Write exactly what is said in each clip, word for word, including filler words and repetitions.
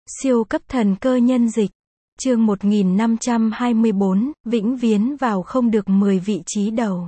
Siêu cấp thần cơ nhân dịch. Chương một nghìn năm trăm hai mươi bốn, vĩnh viễn vào không được mười vị trí đầu.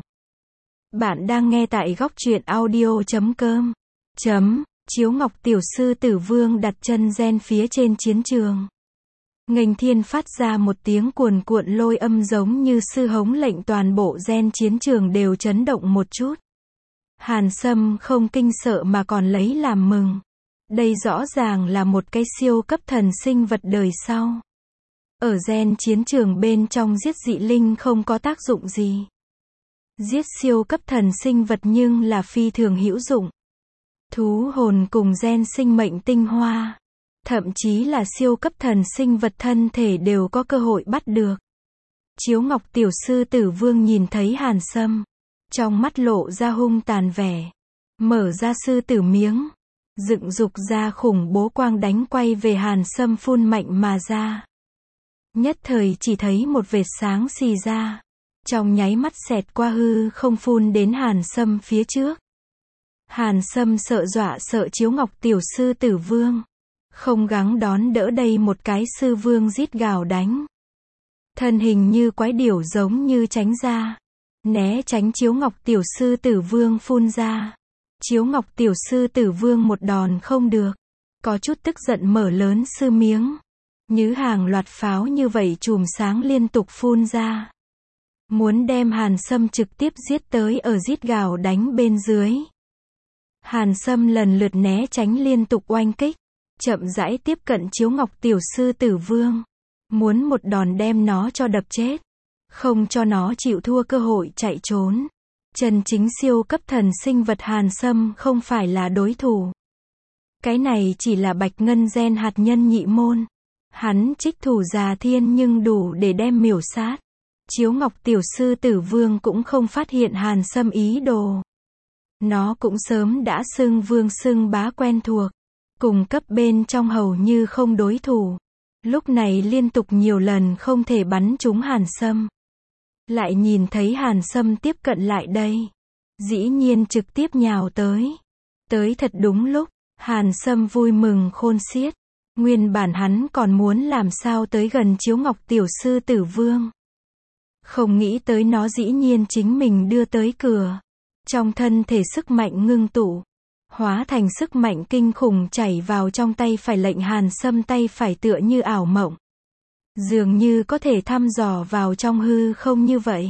Bạn đang nghe tại góc truyện audio chấm com. Chấm, Chiếu Ngọc tiểu sư tử vương đặt chân gen phía trên chiến trường. Nghênh thiên phát ra một tiếng cuồn cuộn lôi âm giống như sư hống lệnh toàn bộ gen chiến trường đều chấn động một chút. Hàn Sâm không kinh sợ mà còn lấy làm mừng. Đây rõ ràng là một cái siêu cấp thần sinh vật đời sau. Ở gen chiến trường bên trong giết dị linh không có tác dụng gì. Giết siêu cấp thần sinh vật nhưng là phi thường hữu dụng. Thú hồn cùng gen sinh mệnh tinh hoa, thậm chí là siêu cấp thần sinh vật thân thể đều có cơ hội bắt được. Chiếu Ngọc tiểu sư tử vương nhìn thấy Hàn Sâm, trong mắt lộ ra hung tàn vẻ, mở ra sư tử miếng, dựng dục ra khủng bố quang đánh quay về Hàn Sâm phun mạnh mà ra. Nhất thời chỉ thấy một vệt sáng xì ra, trong nháy mắt xẹt qua hư không phun đến Hàn Sâm phía trước. Hàn Sâm sợ dọa sợ Chiếu Ngọc tiểu sư tử vương, không gắng đón đỡ đây một cái sư vương rít gào đánh. Thân hình như quái điểu giống như tránh ra, né tránh Chiếu Ngọc tiểu sư tử vương phun ra. Chiếu Ngọc tiểu sư tử vương một đòn không được, có chút tức giận mở lớn sư miếng, như hàng loạt pháo như vậy chùm sáng liên tục phun ra, muốn đem Hàn Sâm trực tiếp giết tới ở rít gào đánh bên dưới. Hàn Sâm lần lượt né tránh liên tục oanh kích, chậm rãi tiếp cận Chiếu Ngọc tiểu sư tử vương, muốn một đòn đem nó cho đập chết, không cho nó chịu thua cơ hội chạy trốn. Chân chính siêu cấp thần sinh vật Hàn Sâm không phải là đối thủ. Cái này chỉ là bạch ngân gen hạt nhân nhị môn. Hắn trích thủ già thiên nhưng đủ để đem miểu sát. Chiếu Ngọc tiểu sư tử vương cũng không phát hiện Hàn Sâm ý đồ. Nó cũng sớm đã xưng vương xưng bá quen thuộc, cùng cấp bên trong hầu như không đối thủ. Lúc này liên tục nhiều lần không thể bắn trúng Hàn Sâm. Lại nhìn thấy Hàn Sâm tiếp cận lại đây, dĩ nhiên trực tiếp nhào tới. Tới thật đúng lúc, Hàn Sâm vui mừng khôn xiết. Nguyên bản hắn còn muốn làm sao tới gần Chiếu Ngọc tiểu sư tử vương. Không nghĩ tới nó dĩ nhiên chính mình đưa tới cửa. Trong thân thể sức mạnh ngưng tụ, hóa thành sức mạnh kinh khủng chảy vào trong tay phải, lệnh Hàn Sâm tay phải tựa như ảo mộng, dường như có thể thăm dò vào trong hư không như vậy.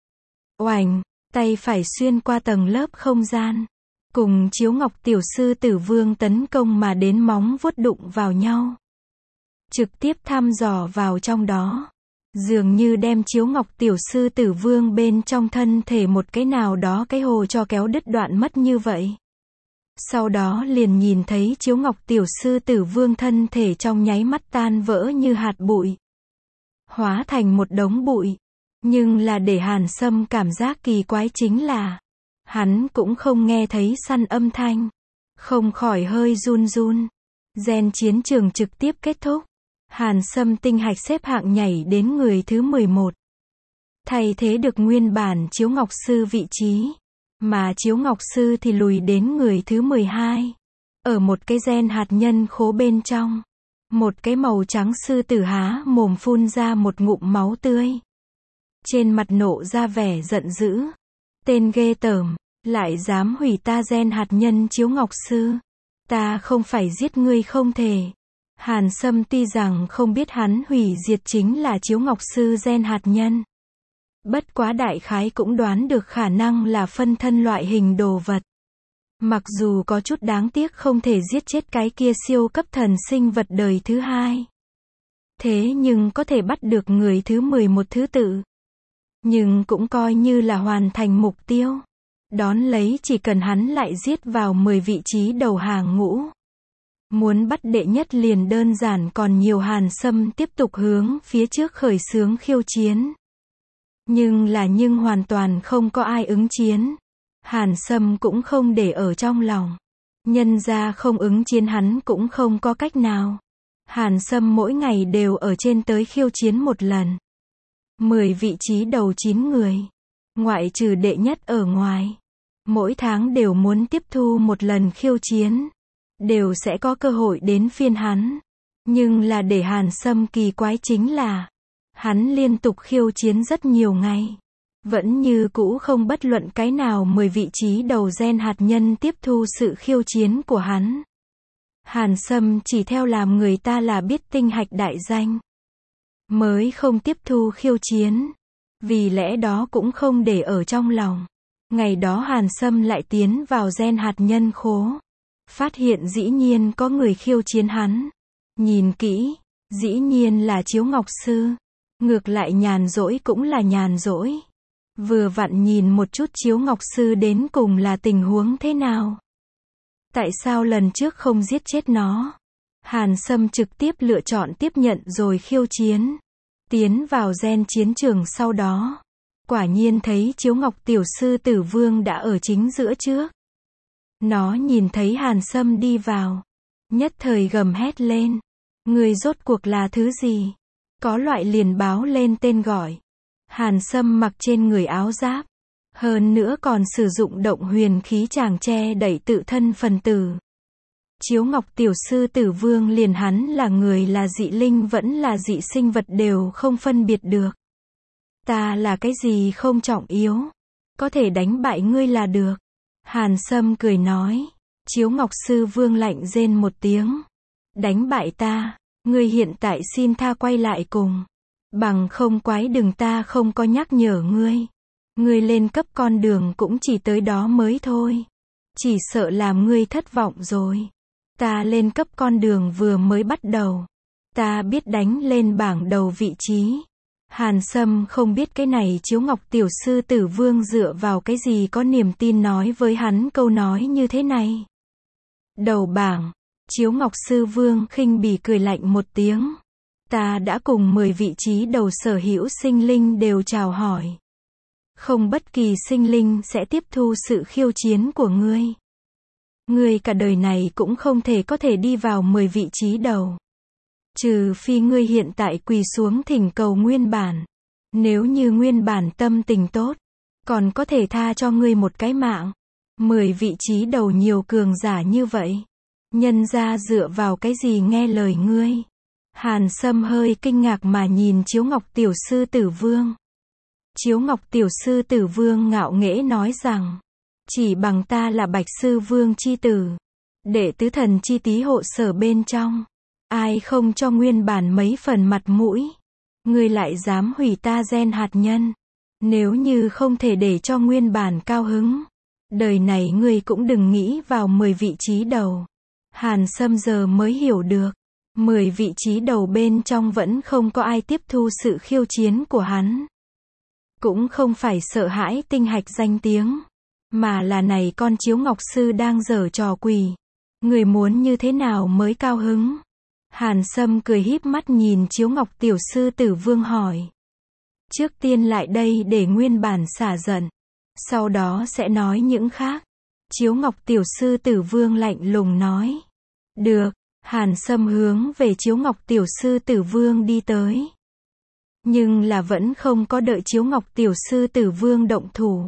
Oành, tay phải xuyên qua tầng lớp không gian, cùng Chiếu Ngọc tiểu sư tử vương tấn công mà đến móng vuốt đụng vào nhau, trực tiếp thăm dò vào trong đó, dường như đem Chiếu Ngọc tiểu sư tử vương bên trong thân thể một cái nào đó cái hồ cho kéo đứt đoạn mất như vậy. Sau đó liền nhìn thấy Chiếu Ngọc tiểu sư tử vương thân thể trong nháy mắt tan vỡ như hạt bụi, hóa thành một đống bụi. Nhưng là để Hàn Sâm cảm giác kỳ quái chính là, hắn cũng không nghe thấy săn âm thanh, không khỏi hơi run run. Gen chiến trường trực tiếp kết thúc. Hàn Sâm tinh hạch xếp hạng nhảy đến người thứ mười một. Thay thế được nguyên bản Chiếu Ngọc sư vị trí, mà Chiếu Ngọc sư thì lùi đến người thứ mười hai. Ở một cái gen hạt nhân khố bên trong, một cái màu trắng sư tử há mồm phun ra một ngụm máu tươi. Trên mặt nộ ra vẻ giận dữ. Tên ghê tởm, lại dám hủy ta gen hạt nhân Chiếu Ngọc sư. Ta không phải giết ngươi không thể. Hàn Sâm tuy rằng không biết hắn hủy diệt chính là Chiếu Ngọc sư gen hạt nhân, bất quá đại khái cũng đoán được khả năng là phân thân loại hình đồ vật. Mặc dù có chút đáng tiếc không thể giết chết cái kia siêu cấp thần sinh vật đời thứ hai, thế nhưng có thể bắt được người thứ mười một thứ tự, nhưng cũng coi như là hoàn thành mục tiêu. Đón lấy chỉ cần hắn lại giết vào mười vị trí đầu hàng ngũ, muốn bắt đệ nhất liền đơn giản còn nhiều. Hàn Sâm tiếp tục hướng phía trước khởi xướng khiêu chiến. Nhưng là nhưng hoàn toàn không có ai ứng chiến. Hàn Sâm cũng không để ở trong lòng. Nhân ra không ứng chiến hắn cũng không có cách nào. Hàn Sâm mỗi ngày đều ở trên tới khiêu chiến một lần. mười vị trí đầu chín người, ngoại trừ đệ nhất ở ngoài, mỗi tháng đều muốn tiếp thu một lần khiêu chiến, đều sẽ có cơ hội đến phiên hắn. Nhưng là để Hàn Sâm kỳ quái chính là, hắn liên tục khiêu chiến rất nhiều ngày. Vẫn như cũ không bất luận cái nào mười vị trí đầu gen hạt nhân tiếp thu sự khiêu chiến của hắn. Hàn Sâm chỉ theo làm người ta là biết tinh hạch đại danh, mới không tiếp thu khiêu chiến. Vì lẽ đó cũng không để ở trong lòng. Ngày đó Hàn Sâm lại tiến vào gen hạt nhân khố. Phát hiện dĩ nhiên có người khiêu chiến hắn. Nhìn kỹ, dĩ nhiên là Chiếu Ngọc Sư. Ngược lại nhàn rỗi cũng là nhàn rỗi. Vừa vặn nhìn một chút Chiếu Ngọc Sư đến cùng là tình huống thế nào. Tại sao lần trước không giết chết nó? Hàn Sâm trực tiếp lựa chọn tiếp nhận rồi khiêu chiến. Tiến vào gen chiến trường sau đó. Quả nhiên thấy Chiếu Ngọc Tiểu Sư Tử Vương đã ở chính giữa trước. Nó nhìn thấy Hàn Sâm đi vào. Nhất thời gầm hét lên. Người rốt cuộc là thứ gì? Có loại liền báo lên tên gọi. Hàn Sâm mặc trên người áo giáp. Hơn nữa còn sử dụng động huyền khí chàng che đẩy tự thân phần tử. Chiếu Ngọc Tiểu Sư Tử Vương liền hắn là người là dị linh vẫn là dị sinh vật đều không phân biệt được. Ta là cái gì không trọng yếu. Có thể đánh bại ngươi là được. Hàn Sâm cười nói. Chiếu Ngọc Sư Vương lạnh rên một tiếng. Đánh bại ta. Ngươi hiện tại xin tha quay lại cùng. Bằng không quái đừng ta không có nhắc nhở ngươi. Ngươi lên cấp con đường cũng chỉ tới đó mới thôi. Chỉ sợ làm ngươi thất vọng rồi. Ta lên cấp con đường vừa mới bắt đầu. Ta biết đánh lên bảng đầu vị trí. Hàn Sâm không biết cái này Chiếu Ngọc Tiểu Sư Tử Vương dựa vào cái gì có niềm tin nói với hắn câu nói như thế này. Đầu bảng. Chiếu Ngọc Sư Vương khinh bỉ cười lạnh một tiếng. Ta đã cùng mười vị trí đầu sở hữu sinh linh đều chào hỏi. Không bất kỳ sinh linh sẽ tiếp thu sự khiêu chiến của ngươi. Ngươi cả đời này cũng không thể có thể đi vào mười vị trí đầu. Trừ phi ngươi hiện tại quỳ xuống thỉnh cầu nguyên bản. Nếu như nguyên bản tâm tình tốt, còn có thể tha cho ngươi một cái mạng. Mười vị trí đầu nhiều cường giả như vậy. Nhân ra dựa vào cái gì nghe lời ngươi. Hàn Sâm hơi kinh ngạc mà nhìn Chiếu Ngọc Tiểu Sư Tử Vương. Chiếu Ngọc Tiểu Sư Tử Vương ngạo nghễ nói rằng. Chỉ bằng ta là Bạch Sư Vương chi tử. Đệ tứ thần chi tí hộ sở bên trong. Ai không cho nguyên bản mấy phần mặt mũi. Ngươi lại dám hủy ta gen hạt nhân. Nếu như không thể để cho nguyên bản cao hứng. Đời này ngươi cũng đừng nghĩ vào mười vị trí đầu. Hàn Sâm giờ mới hiểu được. mười vị trí đầu bên trong vẫn không có ai tiếp thu sự khiêu chiến của hắn. Cũng không phải sợ hãi tinh hạch danh tiếng. Mà là này con Chiếu Ngọc Sư đang giở trò quỷ. Người muốn như thế nào mới cao hứng? Hàn Sâm cười híp mắt nhìn Chiếu Ngọc Tiểu Sư Tử Vương hỏi. Trước tiên lại đây để nguyên bản xả giận. Sau đó sẽ nói những khác. Chiếu Ngọc Tiểu Sư Tử Vương lạnh lùng nói. Được. Hàn Sâm hướng về Chiếu Ngọc Tiểu Sư Tử Vương đi tới. Nhưng là vẫn không có đợi Chiếu Ngọc Tiểu Sư Tử Vương động thủ.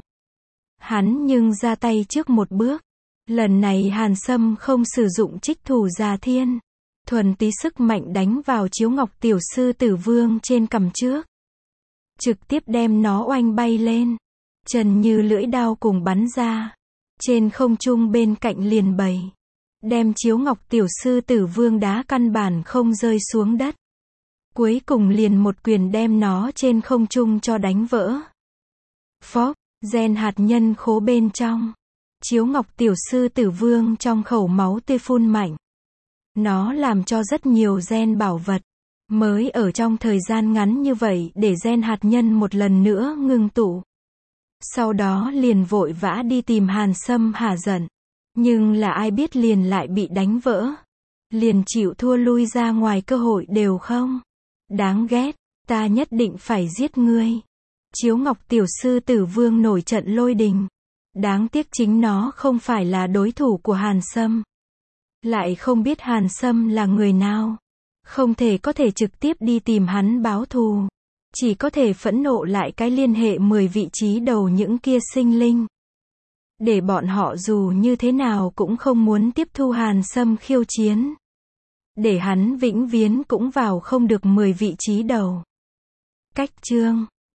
Hắn nhưng ra tay trước một bước. Lần này Hàn Sâm không sử dụng trích thủ già thiên. Thuần tí sức mạnh đánh vào Chiếu Ngọc Tiểu Sư Tử Vương trên cằm trước. Trực tiếp đem nó oanh bay lên. Trần như lưỡi đao cùng bắn ra. Trên không trung bên cạnh liền bầy. Đem Chiếu Ngọc Tiểu Sư Tử Vương đá căn bản không rơi xuống đất. Cuối cùng liền một quyền đem nó trên không trung cho đánh vỡ. Phốc, gen hạt nhân khố bên trong. Chiếu Ngọc Tiểu Sư Tử Vương trong khẩu máu tươi phun mạnh. Nó làm cho rất nhiều gen bảo vật. Mới ở trong thời gian ngắn như vậy để gen hạt nhân một lần nữa ngưng tụ. Sau đó liền vội vã đi tìm Hàn Sâm hả giận. Nhưng là ai biết liền lại bị đánh vỡ. Liền chịu thua lui ra ngoài cơ hội đều không. Đáng ghét, ta nhất định phải giết ngươi. Chiếu Ngọc Tiểu Sư Tử Vương nổi trận lôi đình. Đáng tiếc chính nó không phải là đối thủ của Hàn Sâm. Lại không biết Hàn Sâm là người nào. Không thể có thể trực tiếp đi tìm hắn báo thù. Chỉ có thể phẫn nộ lại cái liên hệ mười vị trí đầu những kia sinh linh. Để bọn họ dù như thế nào cũng không muốn tiếp thu Hàn Sâm khiêu chiến. để hắn vĩnh viễn cũng vào không được mười vị trí đầu. Cách chương